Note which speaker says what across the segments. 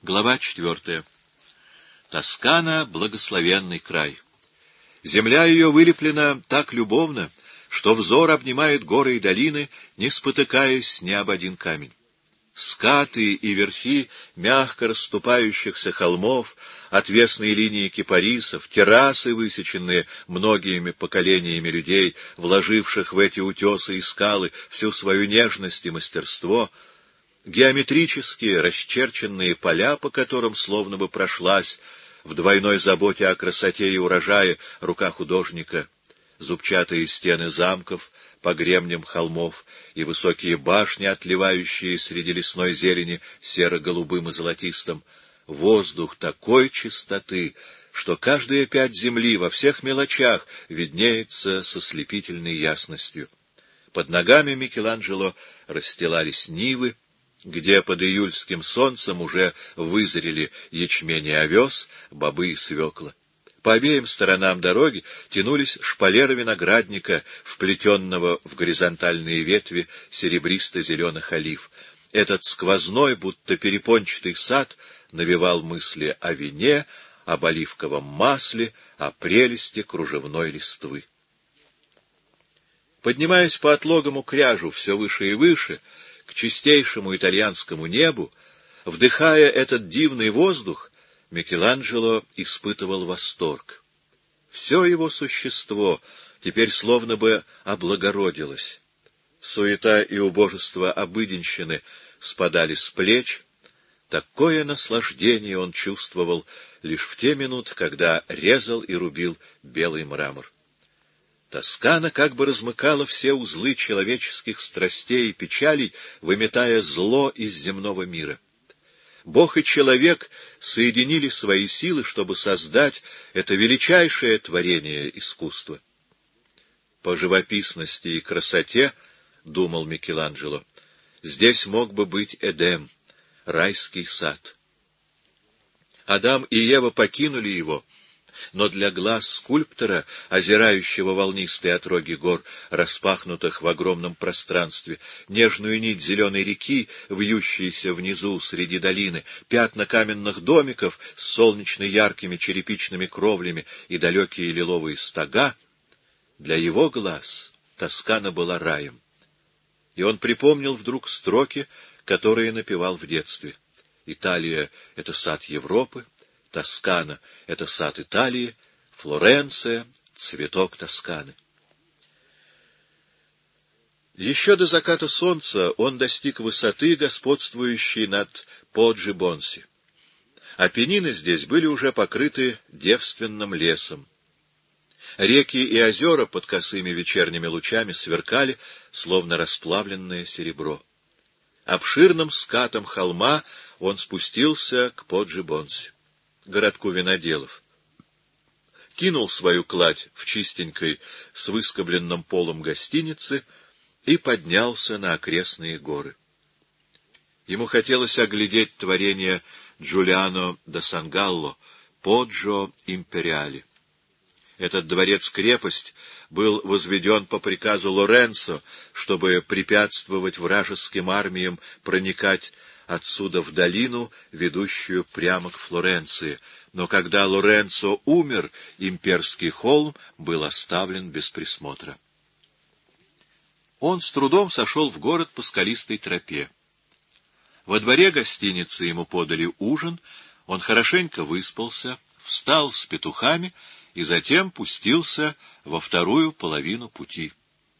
Speaker 1: Глава 4. Тоскана — благословенный край. Земля ее вылеплена так любовно, что взор обнимает горы и долины, не спотыкаясь ни об один камень. Скаты и верхи мягко расступающихся холмов, отвесные линии кипарисов, террасы, высеченные многими поколениями людей, вложивших в эти утесы и скалы всю свою нежность и мастерство — геометрические расчерченные поля, по которым словно бы прошлась в двойной заботе о красоте и урожае рука художника, зубчатые стены замков по гребням холмов и высокие башни, отливающие среди лесной зелени серо-голубым и золотистым, воздух такой чистоты, что каждая пядь земли во всех мелочах виднеется со слепительной ясностью. Под ногами Микеланджело расстилались нивы, где под июльским солнцем уже вызрели ячмень и овес, бобы и свекла. По обеим сторонам дороги тянулись шпалеры виноградника, вплетенного в горизонтальные ветви серебристо-зеленых олив. Этот сквозной, будто перепончатый сад навевал мысли о вине, об оливковом масле, о прелести кружевной листвы. Поднимаясь по отлогому кряжу все выше и выше, к чистейшему итальянскому небу, вдыхая этот дивный воздух, Микеланджело испытывал восторг. Все его существо теперь словно бы облагородилось. Суета и убожество обыденщины спадали с плеч. Такое наслаждение он чувствовал лишь в те минуты, когда резал и рубил белый мрамор. Тоскана как бы размыкала все узлы человеческих страстей и печалей, выметая зло из земного мира. Бог и человек соединили свои силы, чтобы создать это величайшее творение искусства. По живописности и красоте, — думал Микеланджело, — здесь мог бы быть Эдем, райский сад. Адам и Ева покинули его, но для глаз скульптора, озирающего волнистые отроги гор, распахнутых в огромном пространстве, нежную нить зеленой реки, вьющейся внизу среди долины, пятна каменных домиков с солнечно яркими черепичными кровлями и далекие лиловые стога, для его глаз Тоскана была раем. И он припомнил вдруг строки, которые напевал в детстве. Италия — это сад Европы, Тоскана — это сад Италии, Флоренция — цветок Тосканы. Еще до заката солнца он достиг высоты, господствующей над Поджи-Бонси. Апеннины здесь были уже покрыты девственным лесом. Реки и озера под косыми вечерними лучами сверкали, словно расплавленное серебро. Обширным скатом холма он спустился к Поджи-Бонси, городку виноделов, кинул свою кладь в чистенькой с выскобленным полом гостиницы и поднялся на окрестные горы. Ему хотелось оглядеть творение Джулиано да Сангалло, Поджо Империали. Этот дворец-крепость был возведен по приказу Лоренцо, чтобы препятствовать вражеским армиям проникать отсюда в долину, ведущую прямо к Флоренции. Но когда Лоренцо умер, имперский холм был оставлен без присмотра. Он с трудом сошел в город по скалистой тропе. Во дворе гостиницы ему подали ужин, он хорошенько выспался, встал с петухами и затем пустился во вторую половину пути.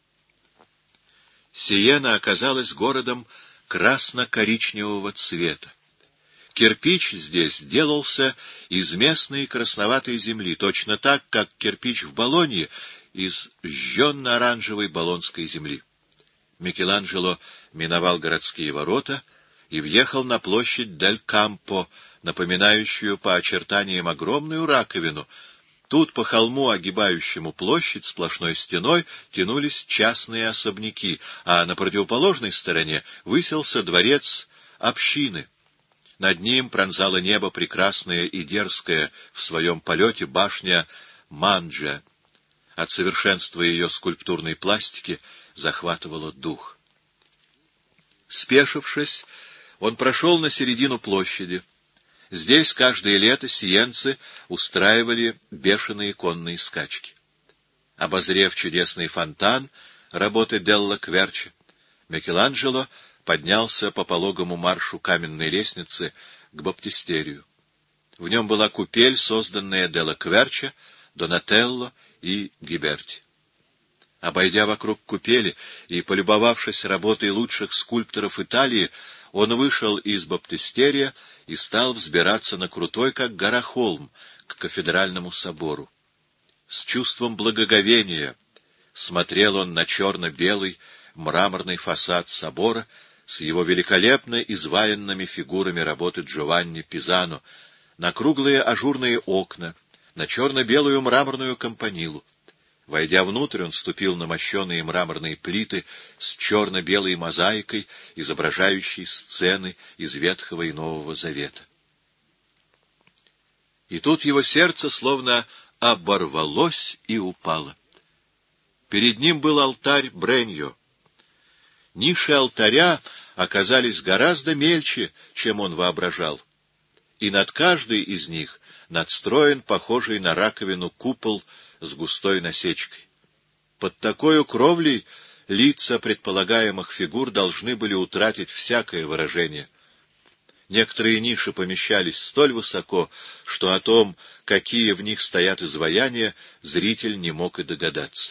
Speaker 1: Сиена оказалась городом красно-коричневого цвета. Кирпич здесь делался из местной красноватой земли, точно так, как кирпич в Болонье из жженно-оранжевой болонской земли. Микеланджело миновал городские ворота и въехал на площадь Дель Кампо, напоминающую по очертаниям огромную раковину. Тут по холму, огибающему площадь сплошной стеной, тянулись частные особняки, а на противоположной стороне высился дворец общины. Над ним пронзало небо прекрасная и дерзкая в своем полете башня Манджа. От совершенства ее скульптурной пластики захватывало дух. Спешившись, он прошел на середину площади, Здесь каждое лето сиенцы устраивали бешеные конные скачки. Обозрев чудесный фонтан работы Делла Кверча, Микеланджело поднялся по пологому маршу каменной лестницы к баптистерию. В нем была купель, созданная Делла Кверча, Донателло и Гиберти. Обойдя вокруг купели и полюбовавшись работой лучших скульпторов Италии, он вышел из баптистерия и стал взбираться на крутой, как гора, холм, к кафедральному собору. С чувством благоговения смотрел он на черно-белый мраморный фасад собора с его великолепно изваянными фигурами работы Джованни Пизано, на круглые ажурные окна, на черно-белую мраморную кампанилу. Войдя внутрь, он ступил на мощеные мраморные плиты с черно-белой мозаикой, изображающей сцены из Ветхого и Нового Завета. И тут его сердце словно оборвалось и упало. Перед ним был алтарь Бреньо. Ниши алтаря оказались гораздо мельче, чем он воображал, и над каждой из них надстроен похожий на раковину купол с густой насечкой. Под такой кровлей лица предполагаемых фигур должны были утратить всякое выражение. Некоторые ниши помещались столь высоко, что о том, какие в них стоят изваяния, зритель не мог и догадаться.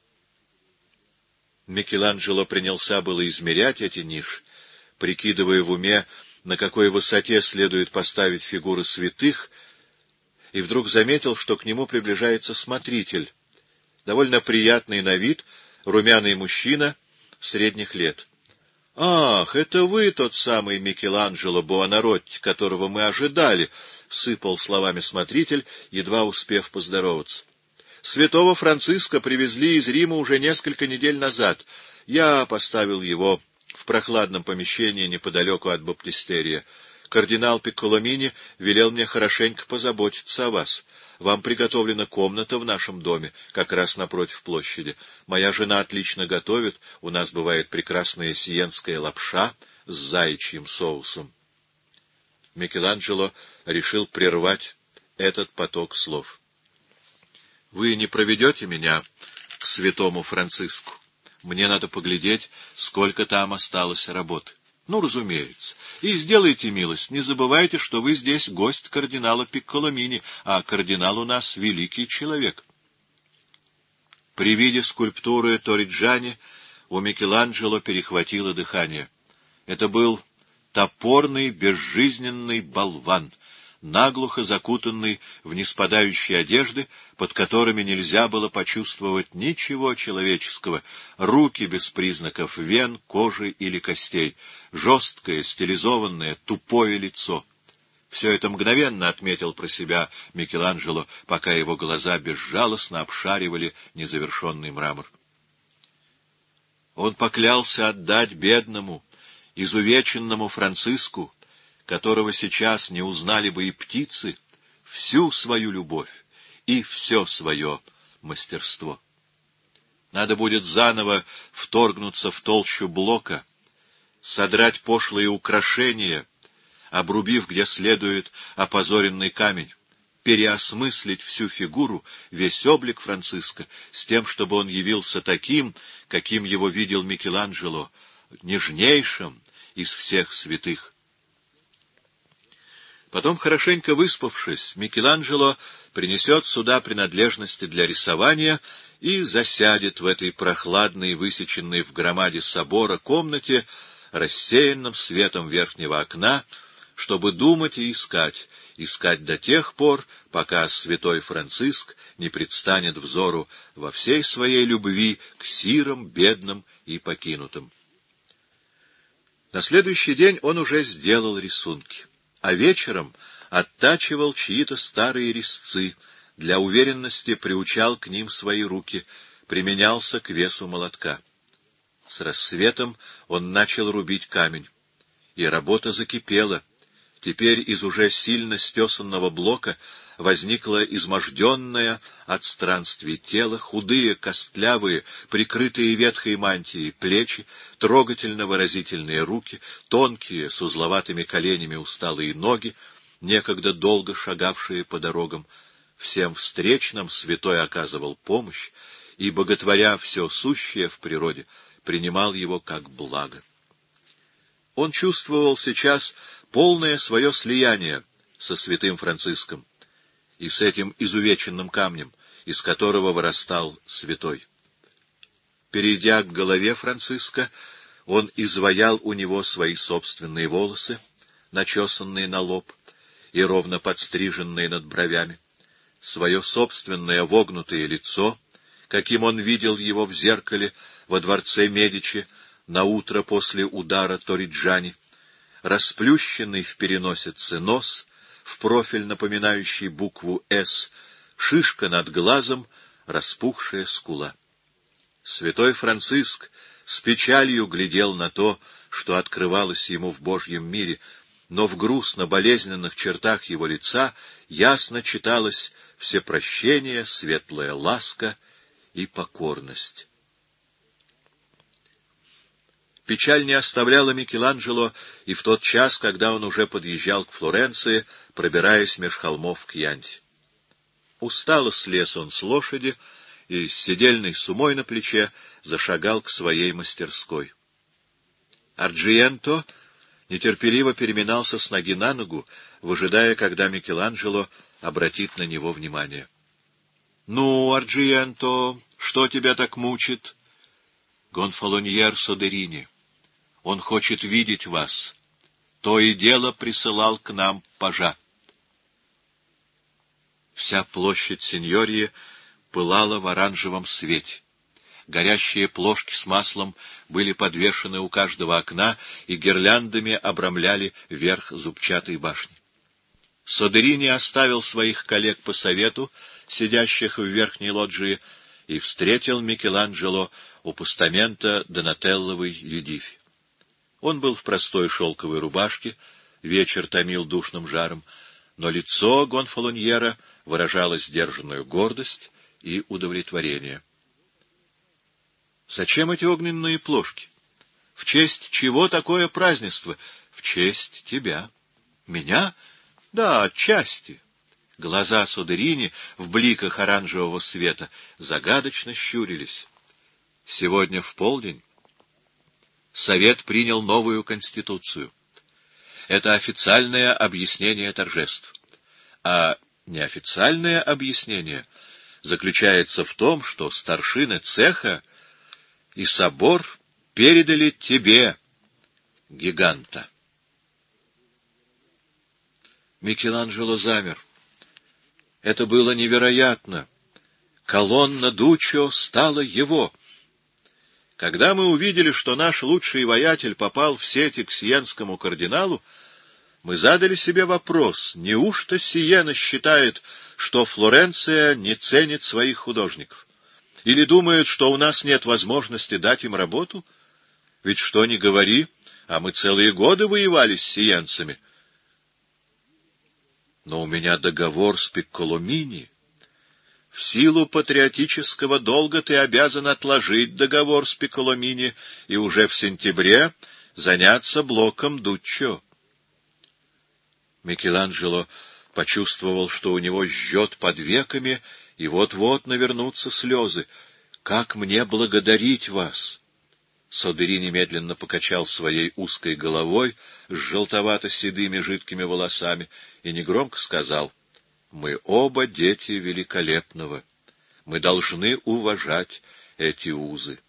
Speaker 1: Микеланджело принялся было измерять эти ниши, прикидывая в уме, на какой высоте следует поставить фигуры святых, и вдруг заметил, что к нему приближается смотритель, довольно приятный на вид, румяный мужчина средних лет. — Ах, это вы тот самый Микеланджело Буонаротти, которого мы ожидали, — сыпал словами смотритель, едва успев поздороваться. — Святого Франциска привезли из Рима уже несколько недель назад. Я поставил его в прохладном помещении неподалеку от баптистерия. Кардинал Пикколомини велел мне хорошенько позаботиться о вас. Вам приготовлена комната в нашем доме, как раз напротив площади. Моя жена отлично готовит, у нас бывает прекрасная сиенская лапша с заячьим соусом. Микеланджело решил прервать этот поток слов. — Вы не проведете меня к святому Франциску? Мне надо поглядеть, сколько там осталось работы. — Ну, разумеется. И сделайте милость, не забывайте, что вы здесь гость кардинала Пикколомини, а кардинал у нас великий человек. При виде скульптуры Торриджани у Микеланджело перехватило дыхание. Это был топорный, безжизненный болван, наглухо закутанный в неспадающие одежды, под которыми нельзя было почувствовать ничего человеческого, руки без признаков вен, кожи или костей, жесткое, стилизованное, тупое лицо. Все это мгновенно отметил про себя Микеланджело, пока его глаза безжалостно обшаривали незавершенный мрамор. Он поклялся отдать бедному, изувеченному Франциску, которого сейчас не узнали бы и птицы, всю свою любовь и все свое мастерство. Надо будет заново вторгнуться в толщу блока, содрать пошлые украшения, обрубив, где следует, опозоренный камень, переосмыслить всю фигуру, весь облик Франциска, с тем, чтобы он явился таким, каким его видел Микеланджело, нежнейшим из всех святых. Потом, хорошенько выспавшись, Микеланджело принесет сюда принадлежности для рисования и засядет в этой прохладной, высеченной в громаде собора комнате, рассеянным светом верхнего окна, чтобы думать и искать до тех пор, пока святой Франциск не предстанет взору во всей своей любви к сирым, бедным и покинутым. На следующий день он уже сделал рисунки, а вечером оттачивал чьи-то старые резцы, для уверенности приучал к ним свои руки, применялся к весу молотка. С рассветом он начал рубить камень, и работа закипела. Теперь из уже сильно стесанного блока возникло изможденное от странствий тело, худые, костлявые, прикрытые ветхой мантией плечи, трогательно выразительные руки, тонкие, с узловатыми коленями усталые ноги, некогда долго шагавшие по дорогам, всем встречным святой оказывал помощь и, боготворя все сущее в природе, принимал его как благо. Он чувствовал сейчас полное свое слияние со святым Франциском и с этим изувеченным камнем, из которого вырастал святой. Перейдя к голове Франциска, он изваял у него свои собственные волосы, начесанные на лоб и ровно подстриженные над бровями, свое собственное вогнутое лицо, каким он видел его в зеркале во дворце Медичи на утро после удара Ториджани, расплющенный в переносице нос, в профиль, напоминающий букву «С», шишка над глазом, распухшая скула. Святой Франциск с печалью глядел на то, что открывалось ему в Божьем мире, но в грустно-болезненных чертах его лица ясно читалось всепрощение, светлая ласка и покорность. Печаль не оставляла Микеланджело и в тот час, когда он уже подъезжал к Флоренции, пробираясь меж холмов к Янте. Устало слез он с лошади и с седельной сумой на плече зашагал к своей мастерской. Арджиенто нетерпеливо переминался с ноги на ногу, выжидая, когда Микеланджело обратит на него внимание. — Ну, Арджиенто, что тебя так мучит? — Гонфалоньер Содерини. Он хочет видеть вас. То и дело присылал к нам пажа. Вся площадь Синьории пылала в оранжевом свете. Горящие плошки с маслом были подвешены у каждого окна и гирляндами обрамляли верх зубчатой башни. Содерини оставил своих коллег по совету, сидящих в верхней лоджии, и встретил Микеланджело у постамента Донателловой Юдифи. Он был в простой шелковой рубашке, вечер томил душным жаром, но лицо Гонфалоньера выражало сдержанную гордость и удовлетворение. — Зачем эти огненные плошки? В честь чего такое празднество? В честь тебя. — Меня? Да, отчасти. Глаза Содерини в бликах оранжевого света загадочно щурились. Сегодня в полдень Совет принял новую конституцию. Это официальное объяснение торжеств. А неофициальное объяснение заключается в том, что старшины цеха и собор передали тебе, гиганта. Микеланджело замер. Это было невероятно. Колонна Дуччо стала его. Когда мы увидели, что наш лучший воятель попал в сети к сиенскому кардиналу, мы задали себе вопрос, неужто Сиена считает, что Флоренция не ценит своих художников? Или думает, что у нас нет возможности дать им работу? Ведь что ни говори, а мы целые годы воевали с сиенцами. Но у меня договор с Пикколомини. В силу патриотического долга ты обязан отложить договор с Пикколомини и уже в сентябре заняться блоком Дуччо. Микеланджело почувствовал, что у него жжет под веками, и вот-вот навернутся слезы. «Как мне благодарить вас?» Содери немедленно покачал своей узкой головой с желтовато-седыми жидкими волосами и негромко сказал: «Мы оба дети великолепного. Мы должны уважать эти узы».